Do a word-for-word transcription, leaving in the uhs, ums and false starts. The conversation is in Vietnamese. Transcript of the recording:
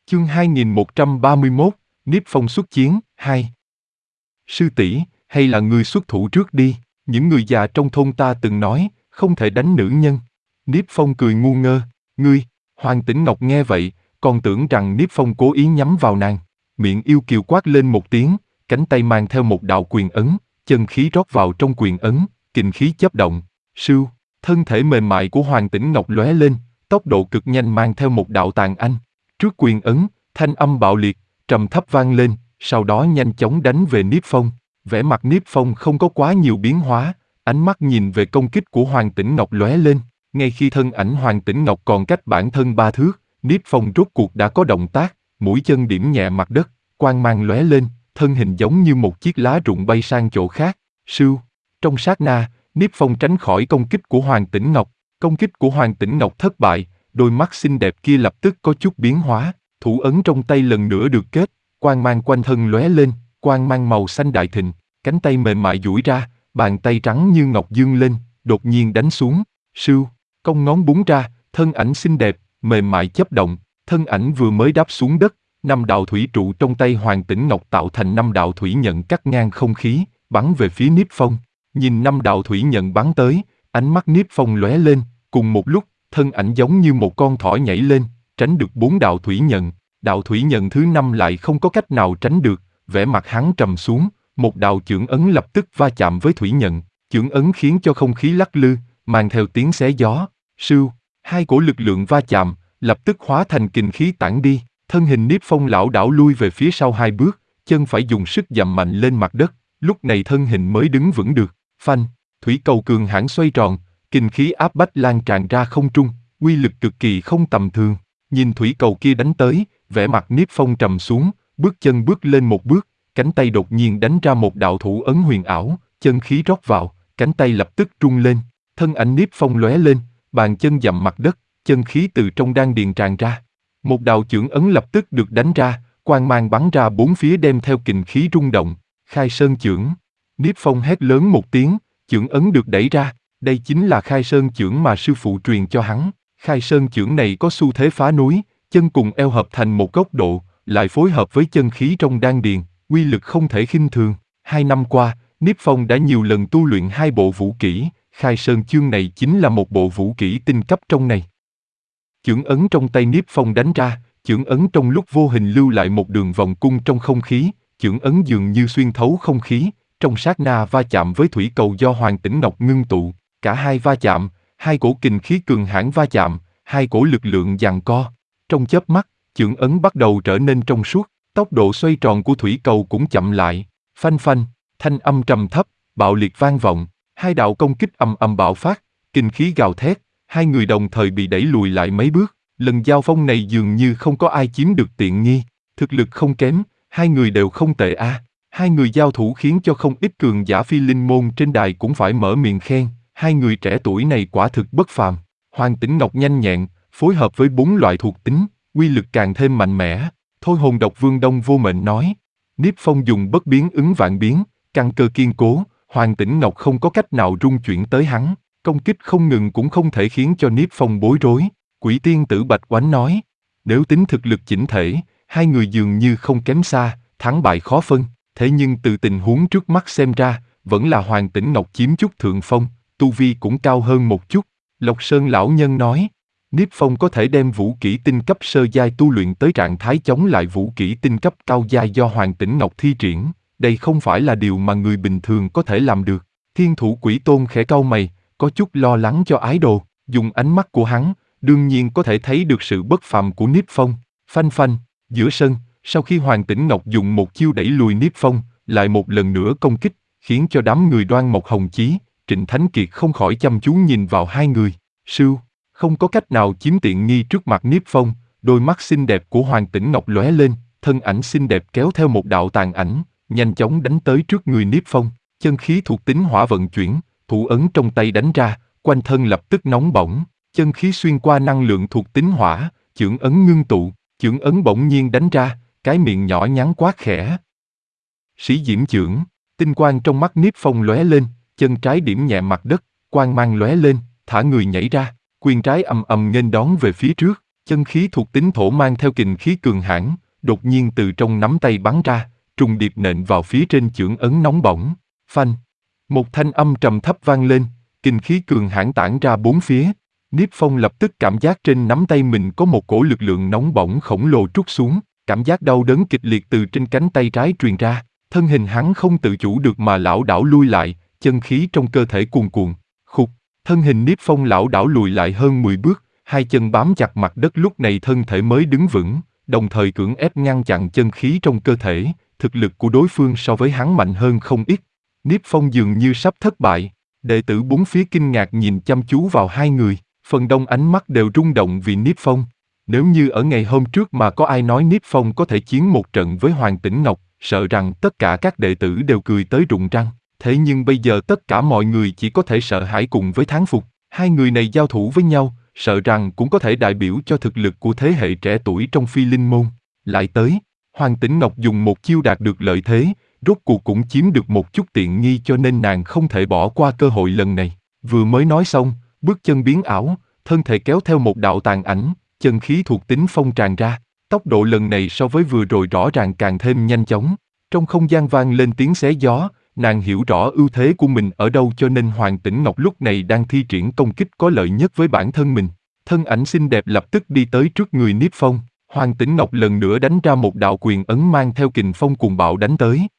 Chương hai nghìn một trăm ba mươi mốt, Niếp Phong xuất chiến, hai. Sư tỷ, hay là ngươi xuất thủ trước đi, những người già trong thôn ta từng nói, không thể đánh nữ nhân. Niếp Phong cười ngu ngơ, ngươi, Hoàng Tĩnh Ngọc nghe vậy, còn tưởng rằng Niếp Phong cố ý nhắm vào nàng. Miệng yêu kiều quát lên một tiếng, cánh tay mang theo một đạo quyền ấn, chân khí rót vào trong quyền ấn, kình khí chớp động. Sưu, thân thể mềm mại của Hoàng Tĩnh Ngọc lóe lên, tốc độ cực nhanh mang theo một đạo tàn ảnh. Trước quyền ấn, thanh âm bạo liệt, trầm thấp vang lên, sau đó nhanh chóng đánh về Niếp Phong. Vẻ mặt Niếp Phong không có quá nhiều biến hóa, ánh mắt nhìn về công kích của Hoàng Tĩnh Ngọc lóe lên. Ngay khi thân ảnh Hoàng Tĩnh Ngọc còn cách bản thân ba thước, Niếp Phong rốt cuộc đã có động tác, mũi chân điểm nhẹ mặt đất, quang mang lóe lên, thân hình giống như một chiếc lá rụng bay sang chỗ khác. Sưu, trong sát na, Niếp Phong tránh khỏi công kích của Hoàng Tĩnh Ngọc. Công kích của Hoàng Tĩnh Ngọc thất bại, đôi mắt xinh đẹp kia lập tức có chút biến hóa, thủ ấn trong tay lần nữa được kết, quang mang quanh thân lóe lên, quang mang màu xanh đại thịnh, cánh tay mềm mại duỗi ra, bàn tay trắng như ngọc dương lên, đột nhiên đánh xuống. Sưu, cong ngón búng ra, thân ảnh xinh đẹp, mềm mại chớp động, thân ảnh vừa mới đáp xuống đất, năm đạo thủy trụ trong tay Hoàng Tĩnh Ngọc tạo thành năm đạo thủy nhận cắt ngang không khí, bắn về phía Niếp Phong. Nhìn năm đạo thủy nhận bắn tới, ánh mắt Niếp Phong lóe lên, cùng một lúc, thân ảnh giống như một con thỏ nhảy lên, tránh được bốn đạo thủy nhận. Đạo thủy nhận thứ năm lại không có cách nào tránh được, vẻ mặt hắn trầm xuống, một đạo chưởng ấn lập tức va chạm với thủy nhận, chưởng ấn khiến cho không khí lắc lư, mang theo tiếng xé gió. Sưu, hai cổ lực lượng va chạm, lập tức hóa thành kình khí tản đi, thân hình Niếp Phong lảo đảo lui về phía sau hai bước, chân phải dùng sức dậm mạnh lên mặt đất, lúc này thân hình mới đứng vững được. Phanh, thủy cầu cường hãn xoay tròn, kình khí áp bách lan tràn ra không trung, uy lực cực kỳ không tầm thường. Nhìn thủy cầu kia đánh tới, vẻ mặt Niếp Phong trầm xuống, bước chân bước lên một bước, cánh tay đột nhiên đánh ra một đạo thủ ấn huyền ảo, chân khí rót vào, cánh tay lập tức rung lên, thân ảnh Niếp Phong lóe lên, bàn chân dậm mặt đất, chân khí từ trong đan điền tràn ra. Một đạo chưởng ấn lập tức được đánh ra, quang mang bắn ra bốn phía đem theo kình khí rung động. Khai Sơn chưởng. Niếp Phong hét lớn một tiếng, chưởng ấn được đẩy ra, đây chính là Khai Sơn chưởng mà sư phụ truyền cho hắn. Khai Sơn chưởng này có xu thế phá núi, chân cùng eo hợp thành một góc độ, lại phối hợp với chân khí trong đan điền, uy lực không thể khinh thường. Hai năm qua, Niếp Phong đã nhiều lần tu luyện hai bộ vũ kỹ, Khai Sơn chương này chính là một bộ vũ kỹ tinh cấp trong này. Chưởng ấn trong tay Niếp Phong đánh ra, chưởng ấn trong lúc vô hình lưu lại một đường vòng cung trong không khí, chưởng ấn dường như xuyên thấu không khí, trong sát na va chạm với thủy cầu do Hoàng Tĩnh Ngọc ngưng tụ, cả hai va chạm, hai cổ kình khí cường hãn va chạm, hai cổ lực lượng giằng co. Trong chớp mắt, chưởng ấn bắt đầu trở nên trong suốt, tốc độ xoay tròn của thủy cầu cũng chậm lại. Phanh phanh, thanh âm trầm thấp, bạo liệt vang vọng, hai đạo công kích ầm ầm bạo phát, kình khí gào thét, hai người đồng thời bị đẩy lùi lại mấy bước. Lần giao phong này dường như không có ai chiếm được tiện nghi, thực lực không kém, hai người đều không tệ a. À. Hai người giao thủ khiến cho không ít cường giả phi linh môn trên đài cũng phải mở miệng khen, hai người trẻ tuổi này quả thực bất phàm. Hoàng Tĩnh Ngọc nhanh nhẹn, phối hợp với bốn loại thuộc tính, uy lực càng thêm mạnh mẽ. Thôi Hồn Độc Vương Đông Vô Mệnh nói, Niếp Phong dùng bất biến ứng vạn biến, căn cơ kiên cố, Hoàng Tĩnh Ngọc không có cách nào rung chuyển tới hắn, công kích không ngừng cũng không thể khiến cho Niếp Phong bối rối. Quỷ tiên tử Bạch Oánh nói, nếu tính thực lực chỉnh thể, hai người dường như không kém xa, thắng bại khó phân, thế nhưng từ tình huống trước mắt xem ra, vẫn là Hoàng Tĩnh Ngọc chiếm chút thượng phong, tu vi cũng cao hơn một chút. Lộc Sơn lão nhân nói, Niếp Phong có thể đem vũ kỹ tinh cấp sơ giai tu luyện tới trạng thái chống lại vũ kỹ tinh cấp cao giai do Hoàng Tĩnh Ngọc thi triển, đây không phải là điều mà người bình thường có thể làm được. Thiên Thủ Quỷ Tôn khẽ cau mày, có chút lo lắng cho ái đồ, dùng ánh mắt của hắn, đương nhiên có thể thấy được sự bất phàm của Niếp Phong. Phanh phanh, giữa sân, sau khi Hoàng Tĩnh Ngọc dùng một chiêu đẩy lùi Niếp Phong, lại một lần nữa công kích, khiến cho đám người Đoan Mộc Hồng Chí, Trịnh Thánh Kiệt không khỏi chăm chú nhìn vào hai người. Sưu, không có cách nào chiếm tiện nghi trước mặt Niếp Phong, đôi mắt xinh đẹp của Hoàng Tĩnh Ngọc lóe lên, thân ảnh xinh đẹp kéo theo một đạo tàn ảnh, nhanh chóng đánh tới trước người Niếp Phong, chân khí thuộc tính hỏa vận chuyển, thủ ấn trong tay đánh ra, quanh thân lập tức nóng bỏng, chân khí xuyên qua năng lượng thuộc tính hỏa, chưởng ấn ngưng tụ, chưởng ấn bỗng nhiên đánh ra, cái miệng nhỏ nhắn quát khẽ. Sĩ Diễm chưởng, tinh quang trong mắt Niếp Phong lóe lên, chân trái điểm nhẹ mặt đất, quang mang lóe lên, thả người nhảy ra, quyền trái ầm ầm nghênh đón về phía trước, Chân khí thuộc tính thổ mang theo kình khí cường hãn, đột nhiên từ trong nắm tay bắn ra, trùng điệp nện vào phía trên chưởng ấn nóng bỏng. Phanh! Một thanh âm trầm thấp vang lên, kình khí cường hãn tản ra bốn phía. Niếp Phong lập tức cảm giác trên nắm tay mình có một cổ lực lượng nóng bỏng khổng lồ trút xuống, cảm giác đau đớn kịch liệt từ trên cánh tay trái truyền ra, thân hình hắn không tự chủ được mà lảo đảo lui lại, chân khí trong cơ thể cuồn cuộn. Khục! Thân hình Niếp Phong lảo đảo lùi lại hơn mười bước, hai chân bám chặt mặt đất, lúc này thân thể mới đứng vững, đồng thời cưỡng ép ngăn chặn chân khí trong cơ thể. Thực lực của đối phương so với hắn mạnh hơn không ít. Niếp Phong dường như sắp thất bại, đệ tử bốn phía kinh ngạc nhìn chăm chú vào hai người, phần đông ánh mắt đều rung động vì Niếp Phong. Nếu như ở ngày hôm trước mà có ai nói Niếp Phong có thể chiến một trận với Hoàng Tĩnh Ngọc, sợ rằng tất cả các đệ tử đều cười tới rụng răng. Thế nhưng bây giờ tất cả mọi người chỉ có thể sợ hãi cùng với thán phục. Hai người này giao thủ với nhau, sợ rằng cũng có thể đại biểu cho thực lực của thế hệ trẻ tuổi trong Phi Linh môn. Lại tới, Hoàng Tĩnh Ngọc dùng một chiêu đạt được lợi thế, rốt cuộc cũng chiếm được một chút tiện nghi, cho nên nàng không thể bỏ qua cơ hội lần này. Vừa mới nói xong, bước chân biến ảo, thân thể kéo theo một đạo tàn ảnh, chân khí thuộc tính phong tràn ra. Tốc độ lần này so với vừa rồi rõ ràng càng thêm nhanh chóng. Trong không gian vang lên tiếng xé gió, nàng hiểu rõ ưu thế của mình ở đâu, cho nên Hoàng Tĩnh Ngọc lúc này đang thi triển công kích có lợi nhất với bản thân mình. Thân ảnh xinh đẹp lập tức đi tới trước người Niếp Phong. Hoàng Tĩnh Ngọc lần nữa đánh ra một đạo quyền ấn mang theo kình phong cuồng bạo đánh tới.